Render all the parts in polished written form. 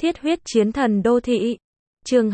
Thiết huyết chiến thần đô thị. Chương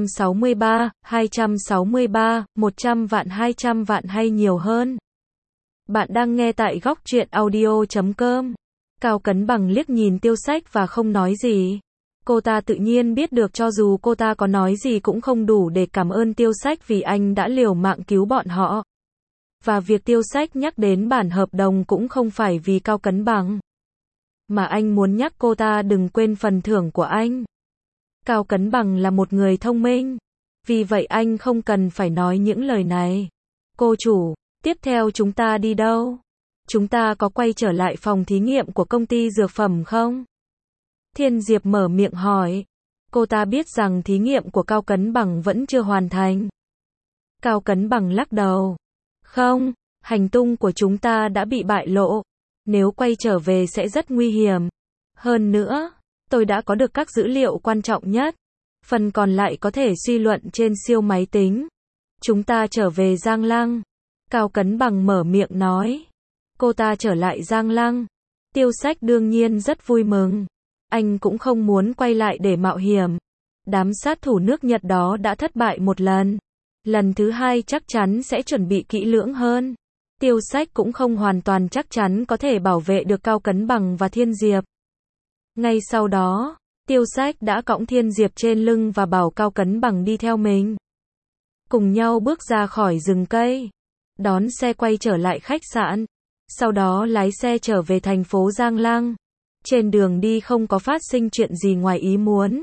263, 100 vạn hay nhiều hơn. Bạn đang nghe tại góc truyện audio.com. Cao Cấn Bằng liếc nhìn Tiêu Sách và không nói gì. Cô ta tự nhiên biết được cho dù cô ta có nói gì cũng không đủ để cảm ơn Tiêu Sách vì anh đã liều mạng cứu bọn họ. Và việc Tiêu Sách nhắc đến bản hợp đồng cũng không phải vì Cao Cấn Bằng, mà anh muốn nhắc cô ta đừng quên phần thưởng của anh. Cao Cấn Bằng là một người thông minh, vì vậy anh không cần phải nói những lời này. Cô chủ, tiếp theo chúng ta đi đâu? Chúng ta có quay trở lại phòng thí nghiệm của công ty dược phẩm không? Thiên Diệp mở miệng hỏi. Cô ta biết rằng thí nghiệm của Cao Cấn Bằng vẫn chưa hoàn thành. Cao Cấn Bằng lắc đầu. Không, hành tung của chúng ta đã bị bại lộ. Nếu quay trở về sẽ rất nguy hiểm. Hơn nữa, tôi đã có được các dữ liệu quan trọng nhất. Phần còn lại có thể suy luận trên siêu máy tính. Chúng ta trở về Giang Lăng. Cao Cấn Bằng mở miệng nói. Cô ta trở lại Giang Lăng. Tiêu Sách đương nhiên rất vui mừng. Anh cũng không muốn quay lại để mạo hiểm. Đám sát thủ nước Nhật đó đã thất bại một lần. Lần thứ hai chắc chắn sẽ chuẩn bị kỹ lưỡng hơn. Tiêu Sách cũng không hoàn toàn chắc chắn có thể bảo vệ được Cao Cấn Bằng và Thiên Diệp. Ngay sau đó, Tiêu Sách đã cõng Thiên Diệp trên lưng và bảo Cao Cấn Bằng đi theo mình. Cùng nhau bước ra khỏi rừng cây. Đón xe quay trở lại khách sạn. Sau đó lái xe trở về thành phố Giang Lăng. Trên đường đi không có phát sinh chuyện gì ngoài ý muốn.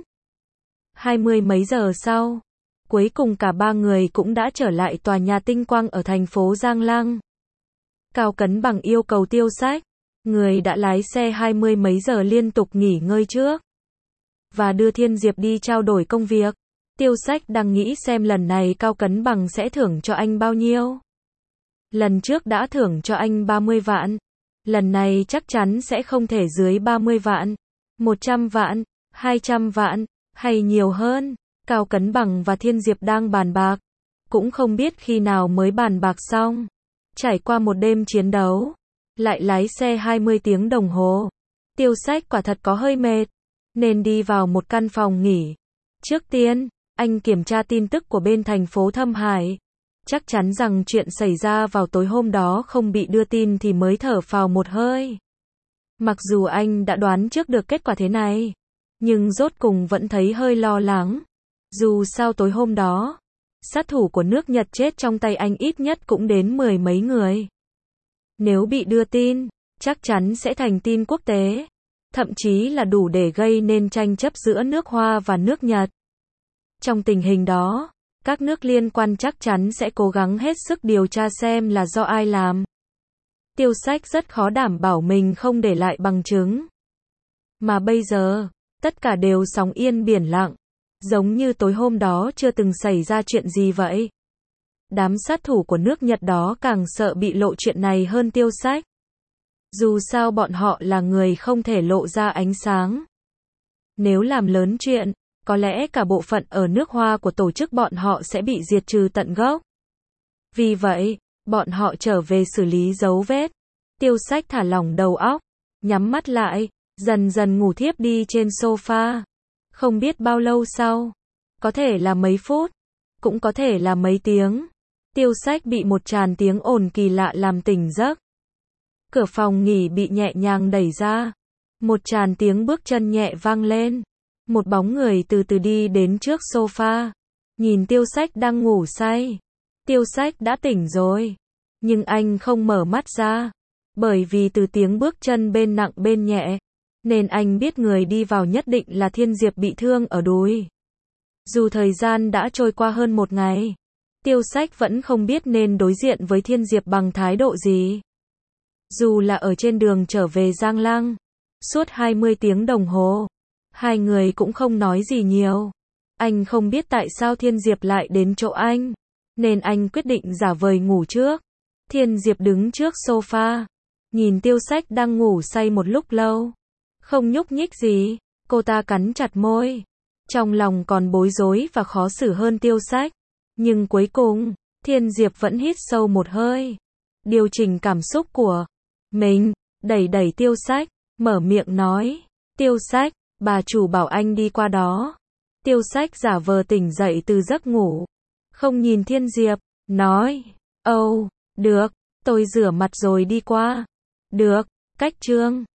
20 mấy giờ sau, cuối cùng cả ba người cũng đã trở lại tòa nhà Tinh Quang ở thành phố Giang Lăng. Cao Cấn Bằng yêu cầu Tiêu Sách, người đã lái xe 20 mấy giờ liên tục nghỉ ngơi trước, và đưa Thiên Diệp đi trao đổi công việc. Tiêu Sách đang nghĩ xem lần này Cao Cấn Bằng sẽ thưởng cho anh bao nhiêu. Lần trước đã thưởng cho anh 30 vạn. Lần này chắc chắn sẽ không thể dưới 30 vạn. 100 vạn, 200 vạn, hay nhiều hơn. Cao Cấn Bằng và Thiên Diệp đang bàn bạc. Cũng không biết khi nào mới bàn bạc xong. Trải qua một đêm chiến đấu, lại lái xe 20 tiếng đồng hồ. Tiêu Sách quả thật có hơi mệt, nên đi vào một căn phòng nghỉ. Trước tiên, anh kiểm tra tin tức của bên thành phố Thâm Hải. Chắc chắn rằng chuyện xảy ra vào tối hôm đó không bị đưa tin thì mới thở phào một hơi. Mặc dù anh đã đoán trước được kết quả thế này, nhưng rốt cùng vẫn thấy hơi lo lắng. Dù sao tối hôm đó, sát thủ của nước Nhật chết trong tay anh ít nhất cũng đến 10 mấy người. Nếu bị đưa tin, chắc chắn sẽ thành tin quốc tế. Thậm chí là đủ để gây nên tranh chấp giữa nước Hoa và nước Nhật. Trong tình hình đó, các nước liên quan chắc chắn sẽ cố gắng hết sức điều tra xem là do ai làm. Tiêu Sách rất khó đảm bảo mình không để lại bằng chứng. Mà bây giờ, tất cả đều sóng yên biển lặng. Giống như tối hôm đó chưa từng xảy ra chuyện gì vậy. Đám sát thủ của nước Nhật đó càng sợ bị lộ chuyện này hơn Tiêu Sách. Dù sao bọn họ là người không thể lộ ra ánh sáng. Nếu làm lớn chuyện, có lẽ cả bộ phận ở nước Hoa của tổ chức bọn họ sẽ bị diệt trừ tận gốc. Vì vậy, bọn họ trở về xử lý dấu vết. Tiêu Sách thả lỏng đầu óc, nhắm mắt lại, dần dần ngủ thiếp đi trên sofa. Không biết bao lâu sau, có thể là mấy phút, cũng có thể là mấy tiếng. Tiêu Sách bị một tràng tiếng ồn kỳ lạ làm tỉnh giấc. Cửa phòng nghỉ bị nhẹ nhàng đẩy ra. Một tràng tiếng bước chân nhẹ vang lên. Một bóng người từ từ đi đến trước sofa. Nhìn Tiêu Sách đang ngủ say. Tiêu Sách đã tỉnh rồi. Nhưng anh không mở mắt ra. Bởi vì từ tiếng bước chân bên nặng bên nhẹ, nên anh biết người đi vào nhất định là Thiên Diệp bị thương ở đùi. Dù thời gian đã trôi qua hơn một ngày, Tiêu Sách vẫn không biết nên đối diện với Thiên Diệp bằng thái độ gì. Dù là ở trên đường trở về Giang Lăng, suốt 20 tiếng đồng hồ, hai người cũng không nói gì nhiều. Anh không biết tại sao Thiên Diệp lại đến chỗ anh, nên anh quyết định giả vờ ngủ trước. Thiên Diệp đứng trước sofa, nhìn Tiêu Sách đang ngủ say một lúc lâu. Không nhúc nhích gì, cô ta cắn chặt môi. Trong lòng còn bối rối và khó xử hơn Tiêu Sách. Nhưng cuối cùng, Thiên Diệp vẫn hít sâu một hơi. Điều chỉnh cảm xúc của mình, đẩy Tiêu Sách, mở miệng nói. Tiêu Sách, Bà chủ bảo anh đi qua đó. Tiêu Sách giả vờ tỉnh dậy từ giấc ngủ. Không nhìn Thiên Diệp, nói, được, tôi rửa mặt rồi đi qua. Được, cách Trương.